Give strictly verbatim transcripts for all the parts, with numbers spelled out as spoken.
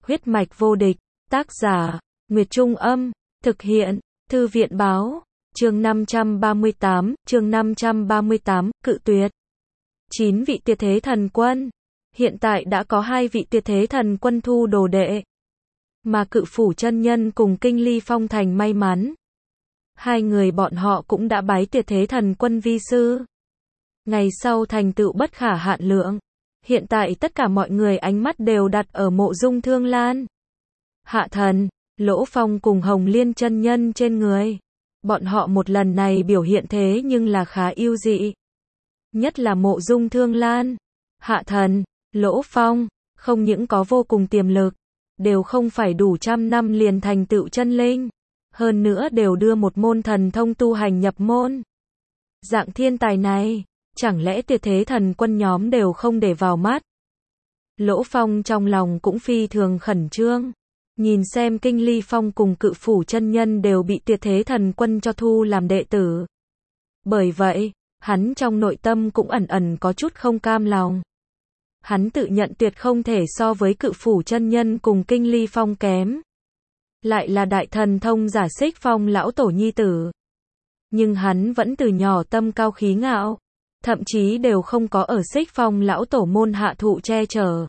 Huyết mạch vô địch, tác giả, Nguyệt Trung Âm, thực hiện, Thư viện Báo, chương năm trăm ba mươi tám, chương năm trăm ba mươi tám, cự tuyệt. chín vị tuyệt thế thần quân. Hiện tại đã có hai vị tuyệt thế thần quân thu đồ đệ. Mà Cự Phủ chân nhân cùng Kinh Ly Phong thành may mắn. Hai người bọn họ cũng đã bái tuyệt thế thần quân vi sư. Ngày sau thành tựu bất khả hạn lượng. Hiện tại tất cả mọi người ánh mắt đều đặt ở Mộ Dung Thương Lan, Hạ Thần, Lỗ Phong cùng Hồng Liên chân nhân trên người. Bọn họ một lần này biểu hiện thế nhưng là khá yêu dị. Nhất là Mộ Dung Thương Lan, Hạ Thần, Lỗ Phong, không những có vô cùng tiềm lực, đều không phải đủ trăm năm liền thành tựu chân linh, hơn nữa đều đưa một môn thần thông tu hành nhập môn. Dạng thiên tài này, chẳng lẽ tuyệt thế thần quân nhóm đều không để vào mắt? Lỗ Phong trong lòng cũng phi thường khẩn trương, nhìn xem Kinh Ly Phong cùng Cự Phủ chân nhân đều bị tuyệt thế thần quân cho thu làm đệ tử. Bởi vậy, hắn trong nội tâm cũng ẩn ẩn có chút không cam lòng. Hắn tự nhận tuyệt không thể so với Cự Phủ chân nhân cùng Kinh Ly Phong kém. Lại là đại thần thông giả Xích Phong lão tổ nhi tử. Nhưng hắn vẫn từ nhỏ tâm cao khí ngạo, thậm chí đều không có ở Xích Phong lão tổ môn hạ thụ che chở,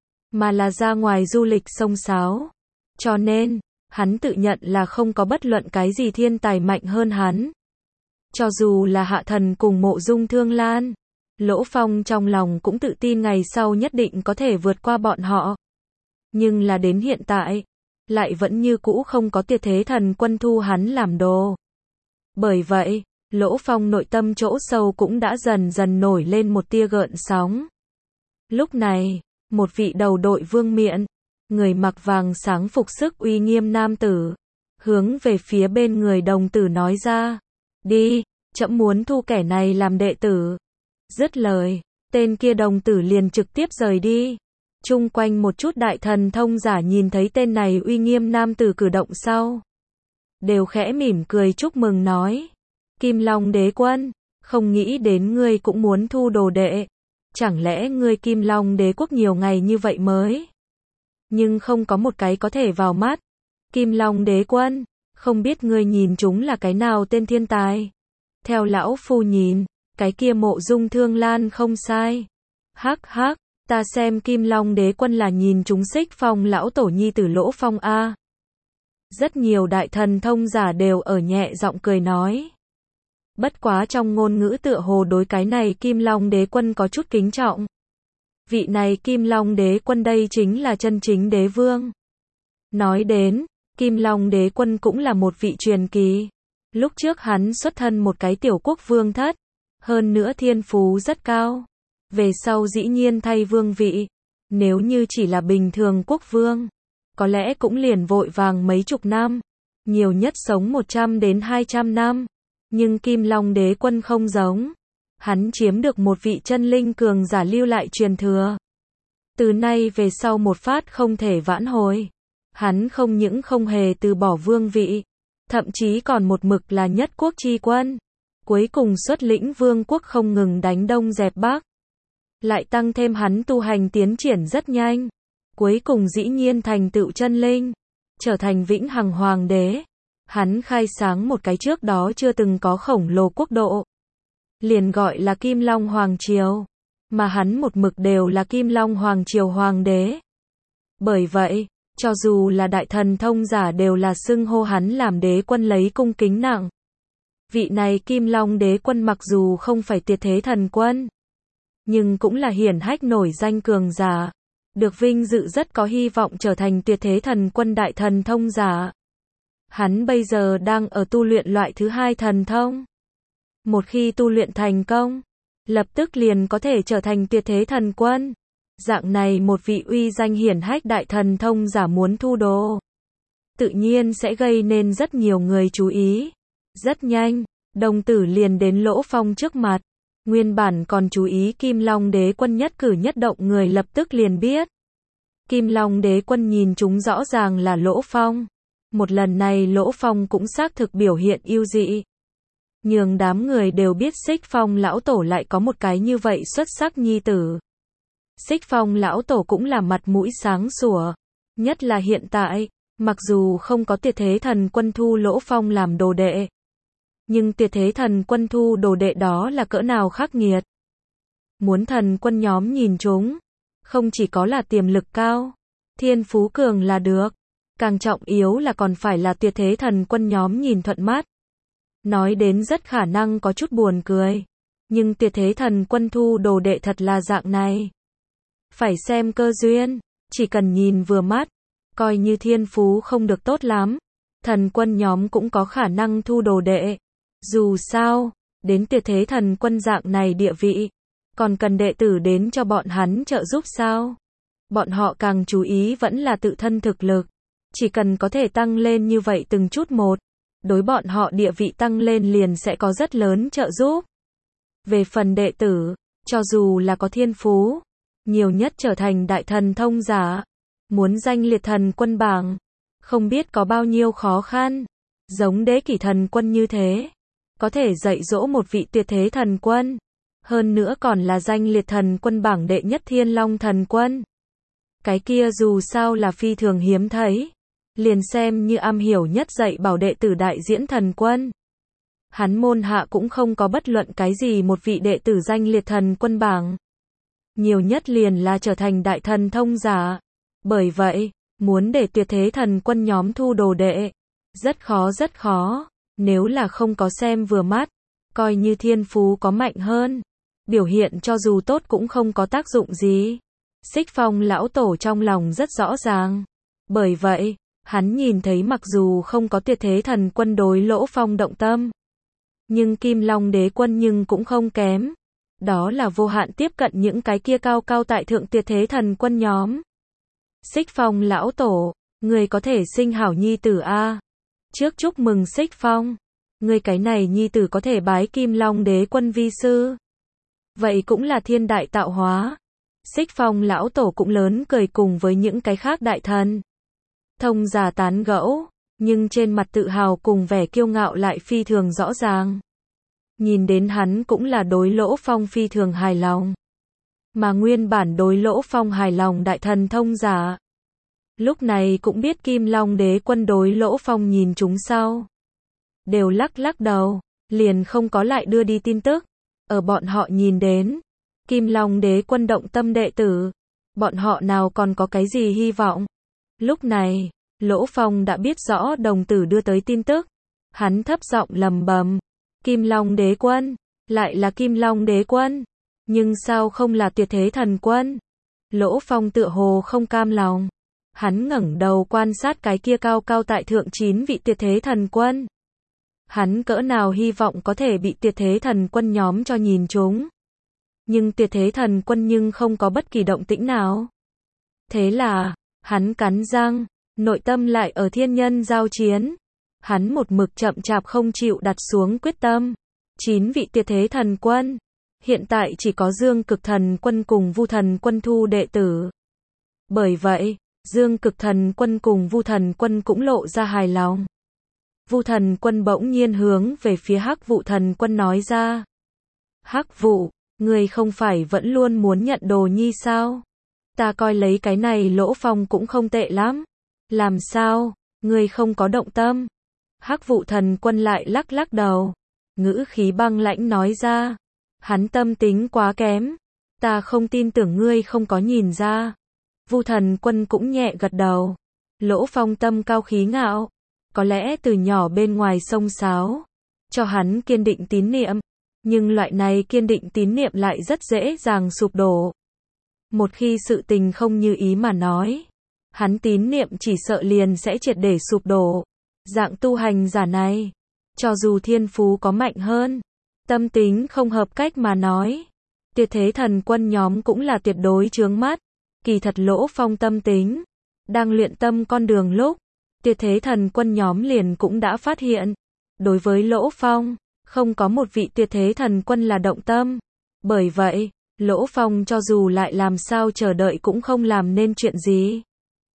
mà là ra ngoài du lịch sông sáo. Cho nên, hắn tự nhận là không có bất luận cái gì thiên tài mạnh hơn hắn. Cho dù là Hạ Thần cùng Mộ Dung Thương Lan, Lỗ Phong trong lòng cũng tự tin ngày sau nhất định có thể vượt qua bọn họ. Nhưng là đến hiện tại, lại vẫn như cũ không có tuyệt thế thần quân thu hắn làm đồ. Bởi vậy, Lỗ Phong nội tâm chỗ sâu cũng đã dần dần nổi lên một tia gợn sóng. Lúc này, một vị đầu đội vương miện, người mặc vàng sáng phục sức uy nghiêm nam tử, hướng về phía bên người đồng tử nói ra, đi, trẫm muốn thu kẻ này làm đệ tử. Dứt lời, tên kia đồng tử liền trực tiếp rời đi. Chung quanh một chút đại thần thông giả nhìn thấy tên này uy nghiêm nam tử cử động sau, đều khẽ mỉm cười chúc mừng nói, Kim Long đế quân, không nghĩ đến ngươi cũng muốn thu đồ đệ. Chẳng lẽ ngươi Kim Long đế quốc nhiều ngày như vậy mới, nhưng không có một cái có thể vào mắt. Kim Long đế quân, không biết ngươi nhìn chúng là cái nào tên thiên tài? Theo lão phu nhìn, cái kia Mộ Dung Thương Lan không sai. Hắc hắc, ta xem Kim Long đế quân là nhìn chúng Xích Phong lão tổ nhi tử Lỗ Phong a. Rất nhiều đại thần thông giả đều ở nhẹ giọng cười nói. Bất quá trong ngôn ngữ tựa hồ đối cái này Kim Long đế quân có chút kính trọng. Vị này Kim Long đế quân đây chính là chân chính đế vương. Nói đến, Kim Long đế quân cũng là một vị truyền kỳ. Lúc trước hắn xuất thân một cái tiểu quốc vương thất, hơn nữa thiên phú rất cao. Về sau dĩ nhiên thay vương vị. Nếu như chỉ là bình thường quốc vương, có lẽ cũng liền vội vàng mấy chục năm, nhiều nhất sống một trăm đến hai trăm năm. Nhưng Kim Long đế quân không giống. Hắn chiếm được một vị chân linh cường giả lưu lại truyền thừa. Từ nay về sau một phát không thể vãn hồi. Hắn không những không hề từ bỏ vương vị, thậm chí còn một mực là nhất quốc chi quân. Cuối cùng xuất lĩnh vương quốc không ngừng đánh đông dẹp bắc. Lại tăng thêm hắn tu hành tiến triển rất nhanh. Cuối cùng dĩ nhiên thành tựu chân linh, trở thành vĩnh hằng hoàng đế. Hắn khai sáng một cái trước đó chưa từng có khổng lồ quốc độ, liền gọi là Kim Long Hoàng Triều, mà hắn một mực đều là Kim Long Hoàng Triều Hoàng đế. Bởi vậy, cho dù là đại thần thông giả đều là xưng hô hắn làm đế quân lấy cung kính nặng. Vị này Kim Long đế quân mặc dù không phải tuyệt thế thần quân, nhưng cũng là hiển hách nổi danh cường giả, được vinh dự rất có hy vọng trở thành tuyệt thế thần quân đại thần thông giả. Hắn bây giờ đang ở tu luyện loại thứ hai thần thông. Một khi tu luyện thành công, lập tức liền có thể trở thành tuyệt thế thần quân. Dạng này một vị uy danh hiển hách đại thần thông giả muốn thu đồ, tự nhiên sẽ gây nên rất nhiều người chú ý. Rất nhanh, đồng tử liền đến Lỗ Phong trước mặt. Nguyên bản còn chú ý Kim Long đế quân nhất cử nhất động người lập tức liền biết. Kim Long đế quân nhìn chúng rõ ràng là Lỗ Phong. Một lần này Lỗ Phong cũng xác thực biểu hiện yêu dị. Nhường đám người đều biết Xích Phong lão tổ lại có một cái như vậy xuất sắc nhi tử. Xích Phong lão tổ cũng là mặt mũi sáng sủa, Nhất là hiện tại, mặc dù không có Tuyệt Thế Thần Quân thu Lỗ Phong làm đồ đệ, nhưng Tuyệt Thế Thần Quân thu đồ đệ đó là cỡ nào khắc nghiệt. Muốn thần quân nhóm nhìn chúng, không chỉ có là tiềm lực cao, thiên phú cường là được, càng trọng yếu là còn phải là Tuyệt Thế Thần Quân nhóm nhìn thuận mắt. Nói đến rất khả năng có chút buồn cười, nhưng Tuyệt Thế Thần Quân thu đồ đệ thật là dạng này. Phải xem cơ duyên, chỉ cần nhìn vừa mắt, coi như thiên phú không được tốt lắm, thần quân nhóm cũng có khả năng thu đồ đệ. Dù sao, đến Tuyệt Thế Thần Quân dạng này địa vị, còn cần đệ tử đến cho bọn hắn trợ giúp sao? Bọn họ càng chú ý vẫn là tự thân thực lực, chỉ cần có thể tăng lên như vậy từng chút một, đối bọn họ địa vị tăng lên liền sẽ có rất lớn trợ giúp. Về phần đệ tử, cho dù là có thiên phú, nhiều nhất trở thành đại thần thông giả, muốn danh liệt thần quân bảng, không biết có bao nhiêu khó khăn. Giống Đế Kỷ Thần Quân như thế, có thể dạy dỗ một vị Tuyệt Thế Thần Quân, hơn nữa còn là danh liệt thần quân bảng đệ nhất Thiên Long Thần Quân. Cái kia dù sao là phi thường hiếm thấy, liền xem như am hiểu nhất dạy bảo đệ tử đại diễn thần quân. Hắn môn hạ cũng không có bất luận cái gì một vị đệ tử danh liệt thần quân bảng. Nhiều nhất liền là trở thành đại thần thông giả. Bởi vậy, muốn để Tuyệt Thế Thần Quân nhóm thu đồ đệ, rất khó rất khó, nếu là không có xem vừa mắt, coi như thiên phú có mạnh hơn, biểu hiện cho dù tốt cũng không có tác dụng gì. Xích Phong lão tổ trong lòng rất rõ ràng. Bởi vậy, hắn nhìn thấy mặc dù không có Tuyệt Thế Thần Quân đối Lỗ Phong động tâm, nhưng Kim Long Đế Quân nhưng cũng không kém. Đó là vô hạn tiếp cận những cái kia cao cao tại thượng Tuyệt Thế Thần Quân nhóm. Xích Phong lão tổ, người có thể sinh hảo nhi tử a. Trước chúc mừng Xích Phong, người cái này nhi tử có thể bái Kim Long Đế Quân vi sư. Vậy cũng là thiên đại tạo hóa. Xích Phong lão tổ cũng lớn cười cùng với những cái khác đại thần thông giả tán gẫu, nhưng trên mặt tự hào cùng vẻ kiêu ngạo lại phi thường rõ ràng. Nhìn đến hắn cũng là đối Lỗ Phong phi thường hài lòng. Mà nguyên bản đối Lỗ Phong hài lòng đại thần thông giả, lúc này cũng biết Kim Long Đế Quân đối Lỗ Phong nhìn chúng sau, đều lắc lắc đầu, liền không có lại đưa đi tin tức. Ở bọn họ nhìn đến, Kim Long Đế Quân động tâm đệ tử, bọn họ nào còn có cái gì hy vọng. Lúc này, Lỗ Phong đã biết rõ đồng tử đưa tới tin tức, hắn thấp giọng lầm bầm, Kim Long Đế Quân, lại là Kim Long Đế Quân, nhưng sao không là Tuyệt Thế Thần Quân? Lỗ Phong tựa hồ không cam lòng, hắn ngẩng đầu quan sát cái kia cao cao tại thượng chín vị Tuyệt Thế Thần Quân. Hắn cỡ nào hy vọng có thể bị Tuyệt Thế Thần Quân nhóm cho nhìn chúng. Nhưng Tuyệt Thế Thần Quân nhưng không có bất kỳ động tĩnh nào. Thế là, hắn cắn răng, nội tâm lại ở thiên nhân giao chiến. Hắn một mực chậm chạp không chịu đặt xuống quyết tâm. Chín vị Tuyệt Thế Thần Quân, hiện tại chỉ có Dương Cực Thần Quân cùng Vu Thần Quân thu đệ tử. Bởi vậy, Dương Cực Thần Quân cùng Vu Thần Quân cũng lộ ra hài lòng. Vu Thần Quân bỗng nhiên hướng về phía Hắc Vụ Thần Quân nói ra. Hắc Vụ, người không phải vẫn luôn muốn nhận đồ nhi sao? Ta coi lấy cái này Lỗ Phong cũng không tệ lắm. Làm sao, người không có động tâm? Hắc Vụ Thần Quân lại lắc lắc đầu, ngữ khí băng lãnh nói ra. Hắn tâm tính quá kém, ta không tin tưởng ngươi không có nhìn ra. Vu Thần Quân cũng nhẹ gật đầu. Lỗ Phong tâm cao khí ngạo, có lẽ từ nhỏ bên ngoài sông sáo, cho hắn kiên định tín niệm, nhưng loại này kiên định tín niệm lại rất dễ dàng sụp đổ. Một khi sự tình không như ý mà nói, hắn tín niệm chỉ sợ liền sẽ triệt để sụp đổ. Dạng tu hành giả này, cho dù thiên phú có mạnh hơn, tâm tính không hợp cách mà nói, Tuyệt Thế Thần Quân nhóm cũng là tuyệt đối chướng mắt. Kỳ thật Lỗ Phong tâm tính, đang luyện tâm con đường lúc, Tuyệt Thế Thần Quân nhóm liền cũng đã phát hiện. Đối với Lỗ Phong, không có một vị Tuyệt Thế Thần Quân là động tâm. Bởi vậy, Lỗ Phong cho dù lại làm sao chờ đợi cũng không làm nên chuyện gì.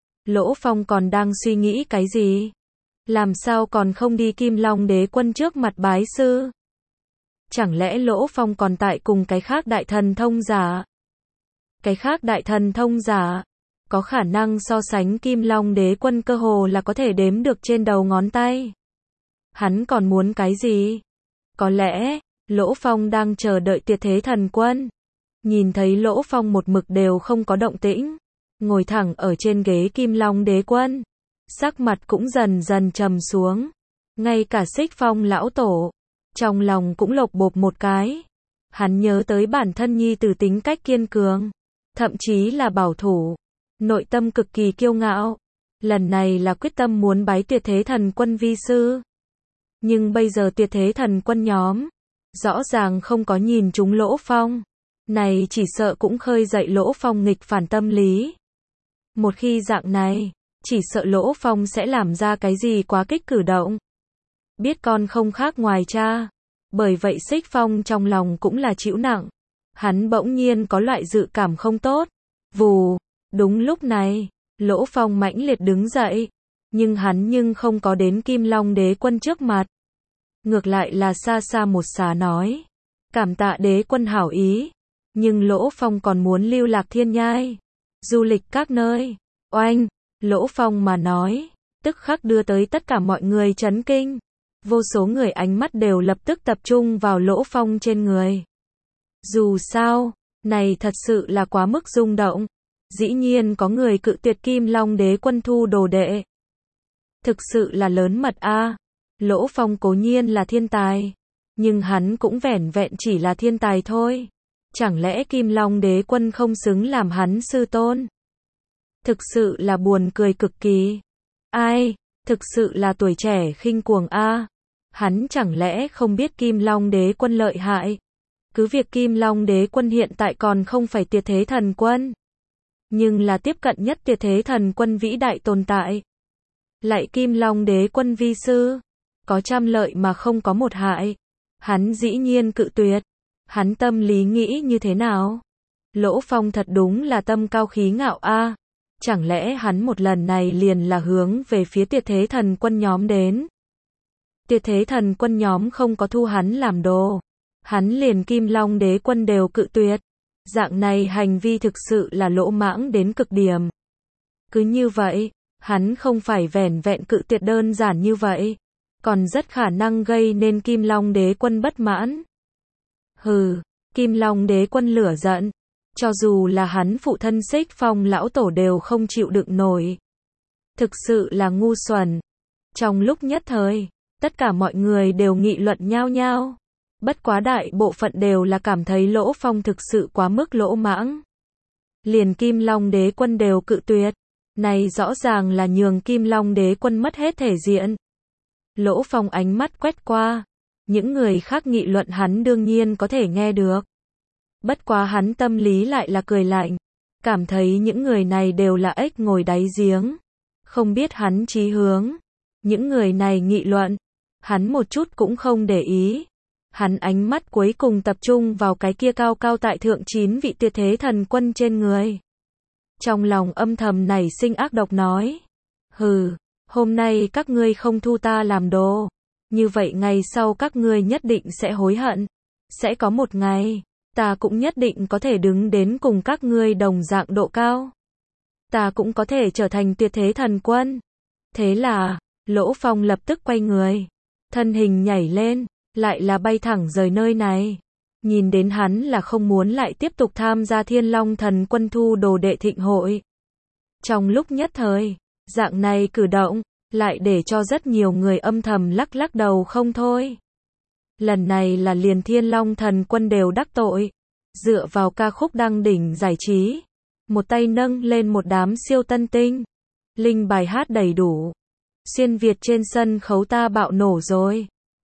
Lỗ Phong còn đang suy nghĩ cái gì? Làm sao còn không đi Kim Long Đế Quân trước mặt bái sư? Chẳng lẽ Lỗ Phong còn tại cùng cái khác đại thần thông giả? Cái khác đại thần thông giả, có khả năng so sánh Kim Long Đế Quân cơ hồ là có thể đếm được trên đầu ngón tay. Hắn còn muốn cái gì? Có lẽ, Lỗ Phong đang chờ đợi Tuyệt Thế Thần Quân. Nhìn thấy Lỗ Phong một mực đều không có động tĩnh, ngồi thẳng ở trên ghế Kim Long Đế Quân, sắc mặt cũng dần dần trầm xuống. Ngay cả Xích Phong lão tổ, trong lòng cũng lộc bộp một cái. Hắn nhớ tới bản thân nhi tử tính cách kiên cường, thậm chí là bảo thủ, nội tâm cực kỳ kiêu ngạo. Lần này là quyết tâm muốn bái Tuyệt Thế Thần Quân vi sư. Nhưng bây giờ Tuyệt Thế Thần Quân nhóm, rõ ràng không có nhìn trúng Lỗ Phong. Này chỉ sợ cũng khơi dậy Lỗ Phong nghịch phản tâm lý. Một khi dạng này, chỉ sợ Lỗ Phong sẽ làm ra cái gì quá kích cử động. Biết con không khác ngoài cha. Bởi vậy Xích Phong trong lòng cũng là chịu nặng. Hắn bỗng nhiên có loại dự cảm không tốt. Vù, đúng lúc này, Lỗ Phong mãnh liệt đứng dậy. Nhưng hắn nhưng không có đến Kim Long Đế Quân trước mặt. Ngược lại là xa xa một xá nói. Cảm tạ Đế Quân hảo ý. Nhưng Lỗ Phong còn muốn lưu lạc thiên nhai. Du lịch các nơi. Oanh, Lỗ Phong mà nói. Tức khắc đưa tới tất cả mọi người chấn kinh. Vô số người ánh mắt đều lập tức tập trung vào Lỗ Phong trên người. Dù sao, này thật sự là quá mức rung động. Dĩ nhiên có người cự tuyệt Kim Long Đế Quân thu đồ đệ. Thực sự là lớn mật a. Lỗ Phong cố nhiên là thiên tài, nhưng hắn cũng vẻn vẹn chỉ là thiên tài thôi. Chẳng lẽ Kim Long Đế Quân không xứng làm hắn sư tôn? Thực sự là buồn cười cực kỳ. Ai, thực sự là tuổi trẻ khinh cuồng a. Hắn chẳng lẽ không biết Kim Long Đế Quân lợi hại? Cứ việc Kim Long Đế Quân hiện tại còn không phải Tuyệt Thế Thần Quân, nhưng là tiếp cận nhất Tuyệt Thế Thần Quân vĩ đại tồn tại. Lại Kim Long Đế Quân vi sư, có trăm lợi mà không có một hại. Hắn dĩ nhiên cự tuyệt. Hắn tâm lý nghĩ như thế nào? Lỗ Phong thật đúng là tâm cao khí ngạo a. Chẳng lẽ hắn một lần này liền là hướng về phía Tuyệt Thế Thần Quân nhóm đến? Tuyệt Thế Thần Quân nhóm không có thu hắn làm đồ. Hắn liền Kim Long Đế Quân đều cự tuyệt. Dạng này hành vi thực sự là lỗ mãng đến cực điểm. Cứ như vậy, hắn không phải vẻn vẹn cự tuyệt đơn giản như vậy, còn rất khả năng gây nên Kim Long Đế Quân bất mãn. Hừ, Kim Long Đế Quân lửa giận. Cho dù là hắn phụ thân Xích Phong lão tổ đều không chịu đựng nổi. Thực sự là ngu xuẩn. Trong lúc nhất thời, tất cả mọi người đều nghị luận nhao nhao. Bất quá đại bộ phận đều là cảm thấy Lỗ Phong thực sự quá mức lỗ mãng. Liền Kim Long Đế Quân đều cự tuyệt. Này rõ ràng là nhường Kim Long Đế Quân mất hết thể diện. Lỗ Phong ánh mắt quét qua. Những người khác nghị luận hắn đương nhiên có thể nghe được. Bất quá hắn tâm lý lại là cười lạnh. Cảm thấy những người này đều là ếch ngồi đáy giếng. Không biết hắn chí hướng. Những người này nghị luận. Hắn một chút cũng không để ý. Hắn ánh mắt cuối cùng tập trung vào cái kia cao cao tại thượng chín vị Tuyệt Thế Thần Quân trên người. Trong lòng âm thầm nảy sinh ác độc nói. Hừ, hôm nay các ngươi không thu ta làm đồ. Như vậy ngày sau các ngươi nhất định sẽ hối hận. Sẽ có một ngày, ta cũng nhất định có thể đứng đến cùng các ngươi đồng dạng độ cao. Ta cũng có thể trở thành Tuyệt Thế Thần Quân. Thế là, Lỗ Phong lập tức quay người. Thân hình nhảy lên, lại là bay thẳng rời nơi này. Nhìn đến hắn là không muốn lại tiếp tục tham gia Thiên Long Thần Quân thu đồ đệ thịnh hội. Trong lúc nhất thời, dạng này cử động, lại để cho rất nhiều người âm thầm lắc lắc đầu không thôi. Lần này là liền Thiên Long Thần Quân đều đắc tội. Dựa vào ca khúc đăng đỉnh giải trí. Một tay nâng lên một đám siêu tân tinh. Linh bài hát đầy đủ. Xuyên Việt trên sân khấu ta bạo nổ rồi.